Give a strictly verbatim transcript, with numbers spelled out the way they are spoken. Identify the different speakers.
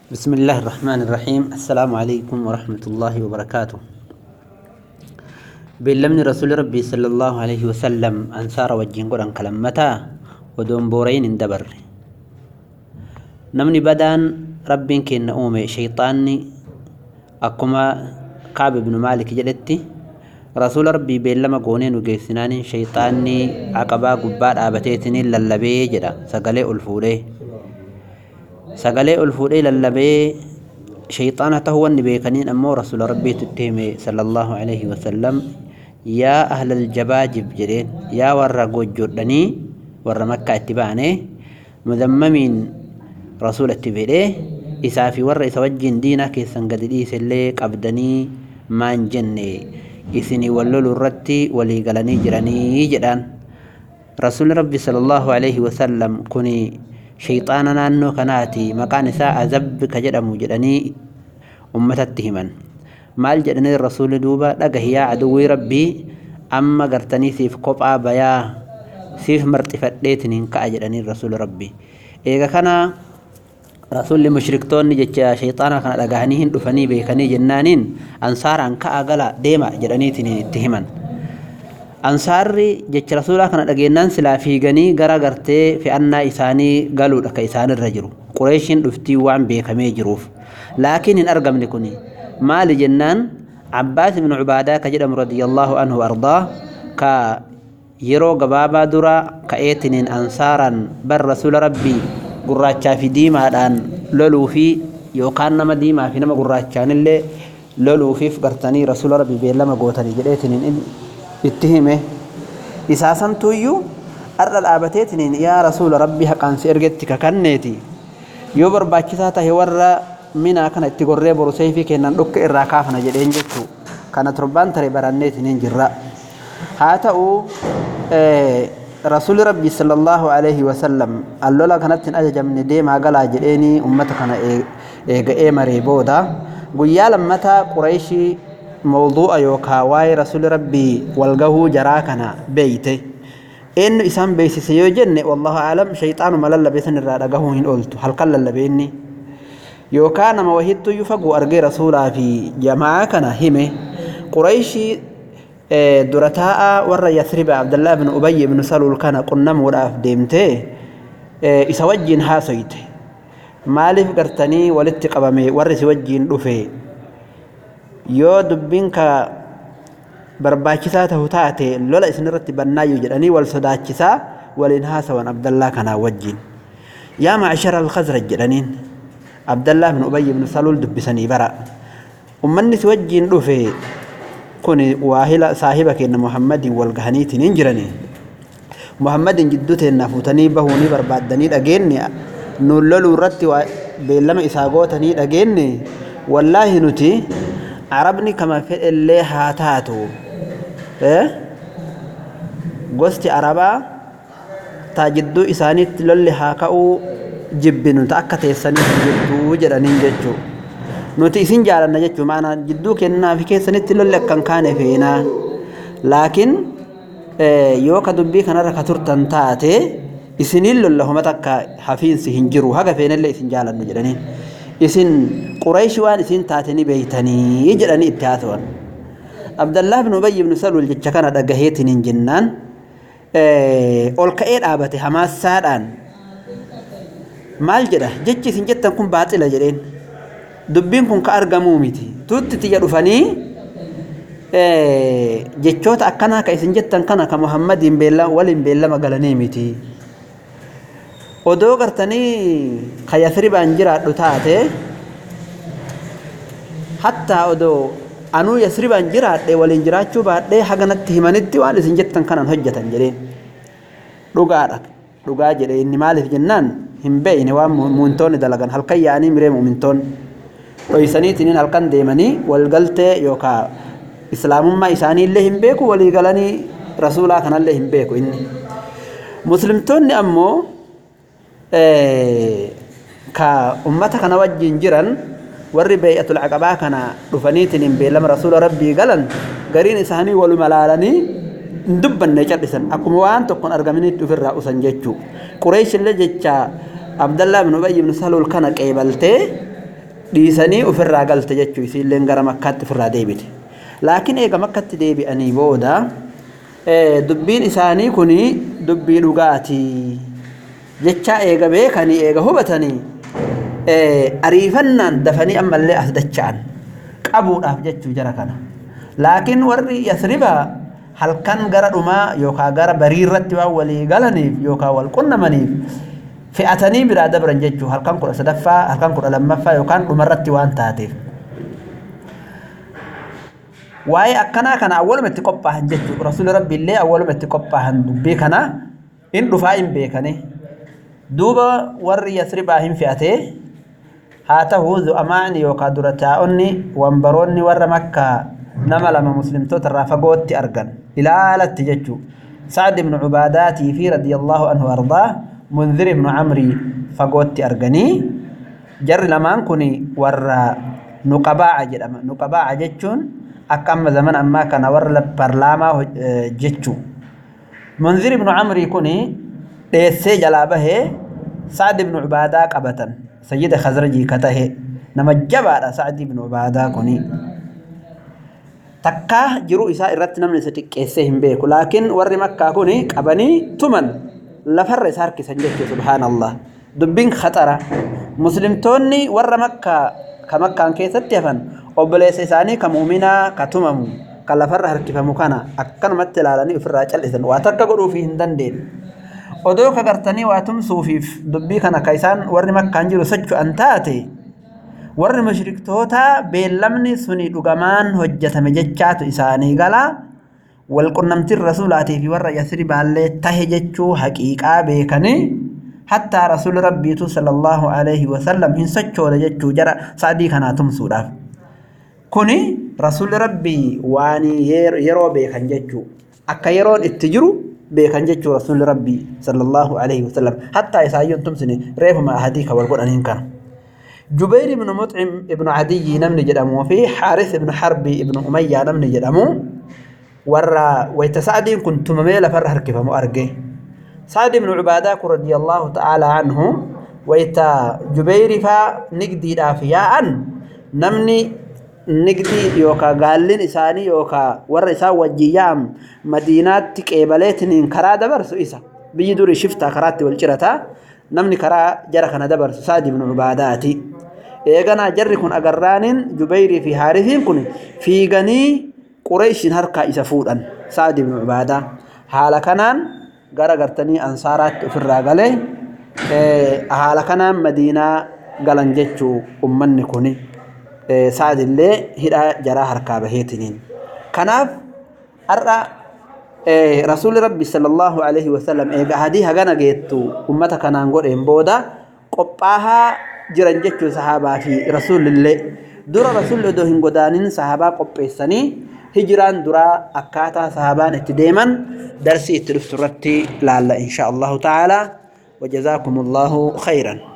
Speaker 1: بسم الله الرحمن الرحيم. السلام عليكم ورحمة الله وبركاته. بلمن رسول ربي صلى الله عليه وسلم أنصار وجين قران كلمتا ودون بورين اندبر نمني بدان ربين كين أومي شيطاني أكما كعب بن مالك جلتي رسول ربي بلما قونين وقيسناني شيطاني عقبا قبار آبتيتني للبي جدا سقلي الفوري سقلي الفوري للبي شيطانة هو النبي كنين أمو رسول ربي تتهمي صلى الله عليه وسلم يا أهل الجباجب جرين يا ورقو جردني ور مكة اتبعني مذممين رسول اتبعي إسافي ور إسوجين دينا كيسان قددي سليك أبدني مان جني إسني ولولو الرتي ولي قلني جراني جدان رسول ربي صلى الله عليه وسلم كني شيطاننا أنه كناتي مكان ساعة زب كجدم جدني أمتتهمن مال جدني الرسول دوبا لقه يا عدوي ربي أما قرتني سيف قبعة بيا سيف مرتفت ليتنين كأجدني الرسول ربي إيقا كان رسول المشركتون جتشا شيطانا كان لقهنيهن دفني بيكني جنانين أنصارا كأغلا ديما جدني تنين اتهمن أنصاري جتش رسولا كان لقينان سلا في غني غرا غرتي في أن إساني قالوا لك إسان الرجل قريشين دفتي وعن بيكمي جروف لكن إن أرقم لكني ما لجنان عباس بن عبادة كجدم رضي الله عنه وأرضاه كا يرو قبابا درا كأيتنين أنصارا بر رسول ربي قراتشا في ديما الآن لولو في يوكان نما ديما في نما قراتشان اللي لولو في فقرتني رسول ربي بيلما قوتني جديتنين اتهمه إساسا تويو أرى الآبتيتنين يا رسول ربي حقان سيرجتك كنيتي يوبر باكساتا هورا منا كان اتقرر برسيفي كنا نلوك إراكافنا جدين جتو كانت ربان تري برانيتنين جراء هاتأو اه رسول ربي صلى الله عليه وسلم اللولا كانت أجج من ديما قلا جديني أمتكنا إيغا إيماري بودا قيا لمتا قريشي موضوع يوكا واي رسول ربي والقهو جراكنا بيته إن إسان بيسي سيوجن والله أعلم شيطان ملل بيسن الرادة قهوهن قلت هل قل اللبيني يوكا نما وهدت يفقو أرقي رسولا في جماعكنا همه قريشي درتاء ور يثرب عبد الله بن أبي بن سلول كان قنم وراف ديمته إسوجين هاسيته مالف قرتني والاتقبامي ورس وجين رفي yoo dubbiin ka barbaachisaa ta'u taate lola isinirratti bannaayu jedhanii wal sodaachisaa waliin haasawan Abdallah kana wajjin yaa ma'ashara al-Khazraj jedhaniin Abdallah ibn Ubay ibn Salul dubbisanii bara ummanni si wajjin dhufe kun waahila saahiba keenya Muhammadin wal gahaniitiin hin jiranii Muhammadin jidduu teenna fuutanii bahuunii barbaaddanii dhageenne nuun loluu irratti beellama isaa gootanii dhageenne wallaahi nuti عربني كما في اللي هاتاتو إيه قصتي عربا تجدو إسانيت للي هاكاو جبنو تأكت إسانيت جدو جرانين جدو نوتي إسين جارنا جدو معنا جدو كنا في كيسانيت للي كان كان فينا لكن إيه يوكا دبي كان ركتور تنتاتي إسنين للي هم تكا حفين سهنجرو هكا فينا اللي إسين جارنا جرانين إسن قريش وان إسن تاتني بيتني يجرني التاثون عبد الله بن أبي بن سلول جتشكنا دقهيتن جنان أول كأير آبته حماس ساران مال جده جتش إسن جتن كن باطل جرين دبين كن كأرقمو ميتي توت تجرو فني جتشوت أكنا كإسن جتن كنا كمحمد بيلا ولين بيلا مقالني ميتي odoo gartanii kayasri banjiraadhu taate hatta odoo anuu yasri banjiraadhe waliin jiraachuu baadhee haganatti himanitti waan isin jettan kanan hojjetan jedheen dhugaadha dhugaa jedhe inni maaliif jennaan hin beeyne waan mu'mintoonni dalagan halkan yaanii miree mu'mintoon dhoysaniitiniin halkan deemanii walgaltee yookaa islaamummaa isaanii illee hin beeku walii galanii rasuulaa kanallee hin beeku inni muslimtoonni ammoo ka ummata kana wajjin jiran warri bay'atul aqabaa kana dhufaniitiin beelama rasuula rabbii galan gariin isaanii walu malaalanii dubbanne cadhisan akkuma waan tokkon argaminitti ofirraa usan jechuu Quraysh illee jecha Abdallah ibn Ubay ibn Salul kana qeebaltee dhiisanii ofirraa galte jechuu isiilleen gara makkaatti ofirraa deebite laakiin eega makkatti deebi'anii booda dubbiin isaanii kuni dubbii dhugaatii jecha eega beekanii eega hubatanii ariifannaan dafanii ammallee as dacha'an qabuudhaaf jechuu jara kana laakiin warri Yasribaa halkan gara dhumaa yookaan gara bariirratti waan walii galaniif yookaan wal qunnamaniif fe'atanii biraa dabran jechuu halkan kudha sadaffaa halkan kudha lammaffaa yookaan dhumarratti waan taateef waa'ee akkanaa kana awwaluma itti qophaahan jechuu rasuulli rabbi illee awwaluma itti qophaahan dubbii kana in dhufaa hin beekane duuba warri Yasribaa hin fe'atee haa ta'uu zu'amaan yookaan dura taa'onni wambaroonni warra Makkaa nama lama muslimtoota irraa fagootti argan ilaalatti jechuu Sa'd ibn Ubaadaatii fi radiyallahu anhu ardaa Munzir ibn Amri fagootti arganii jarri lamaan kun warra nuqabaa'a jedhama nuqabaa'a jechuun akka amma zaman ammaa kana warra parlaamaa jechuu Munzir ibn Amri kun dheessee jalaa bahee Sa'd ibn Ubaadaa qabatan sayyida Khazrajii ka tahe nama jabaadha Sa'd ibn Ubaadaa kun takka jiru isaa irratti namni isa xiqqeessee hin beeku laakiin warri Makkaa kun qabanii tuman lafarra isa harkisan jechuu subhaanallah dubbiin khatara muslimtoonni warra Makkaa ka Makkaan keessatti hafan obboleessa isaanii ka muuminaa ka tumamu ka lafarra harkifamu kana akkanumatti ilaalanii ofirraa cal'isan waa takka godhuuf hin dandeenye odoo ka gartanii waa tumsuufiif dubbii kana ka isaan warri Makkaan jiru socho'an taate warri mushriktoota beellamni suni dhugamaan hojjetame jechaatu isaanii gala wal qunnamtiin rasuulaatii fi warra Yasribaallee tahe jechuu haqiiqaa beekanii hatta rasuul rabbiitu sallallahu alayhi wa sallam hin sochoone jechuu jara Sa'dii kanaa tumsuudhaaf kuni rasuul rabbii waan yeroo beekan jechuu akka yeroon itti jiru beekan jechuu rasuul rabbii sallallahu alayhi wa sallam hatta isaayyoon tumsine reefuma ahadii ka wal godhaniin kana جبير بن مطعم ابن عدي نمني جدامو في حارث بن حرب ابن أمية نمني جدامو ورا ويتسعدين كنت مميلة فرح كيف مؤرقه سعد بن عبادة رضي الله تعالى عنه ويتا جبير فا نقدي دافياء نمني نقدي يوكا قالين إساني يوكا ورا إسا وجيام مدينات تكيباليتنين كرا دبرسو إسا بيدوري شفتا كراتي والجرتا نمني كرا جرخنا دبرسو سعد بن عباداتي eegana jarri kun agarraanin Jubayri fi Haarisiin kun fiiganii Qurayshin harkaa isa fuudhan Sa'd ibn Ubaadaa haala kanaan gara gartanii ansaaraatti ofirraa galee haala kanaan Madiinaa galan jechuu ummanni kun Sa'd illee hidhaa jaraa harkaa baheetiniin kanaaf har'a rasuulli rabbi sallallahu alayhi wa sallam eega hadii hagana geettu ummata kanaan godheen booda qophaahaa jiran jechuu sahaabaa fi rasuulillee dura rasuulli odoo hin godaanin sahaabaa qopheessanii hijiraan duraa akkaataa sahaabaan itti deeman darsii itti dhuftu irratti laalla insha Allahu ta'ala wa jazaakumullahu khayran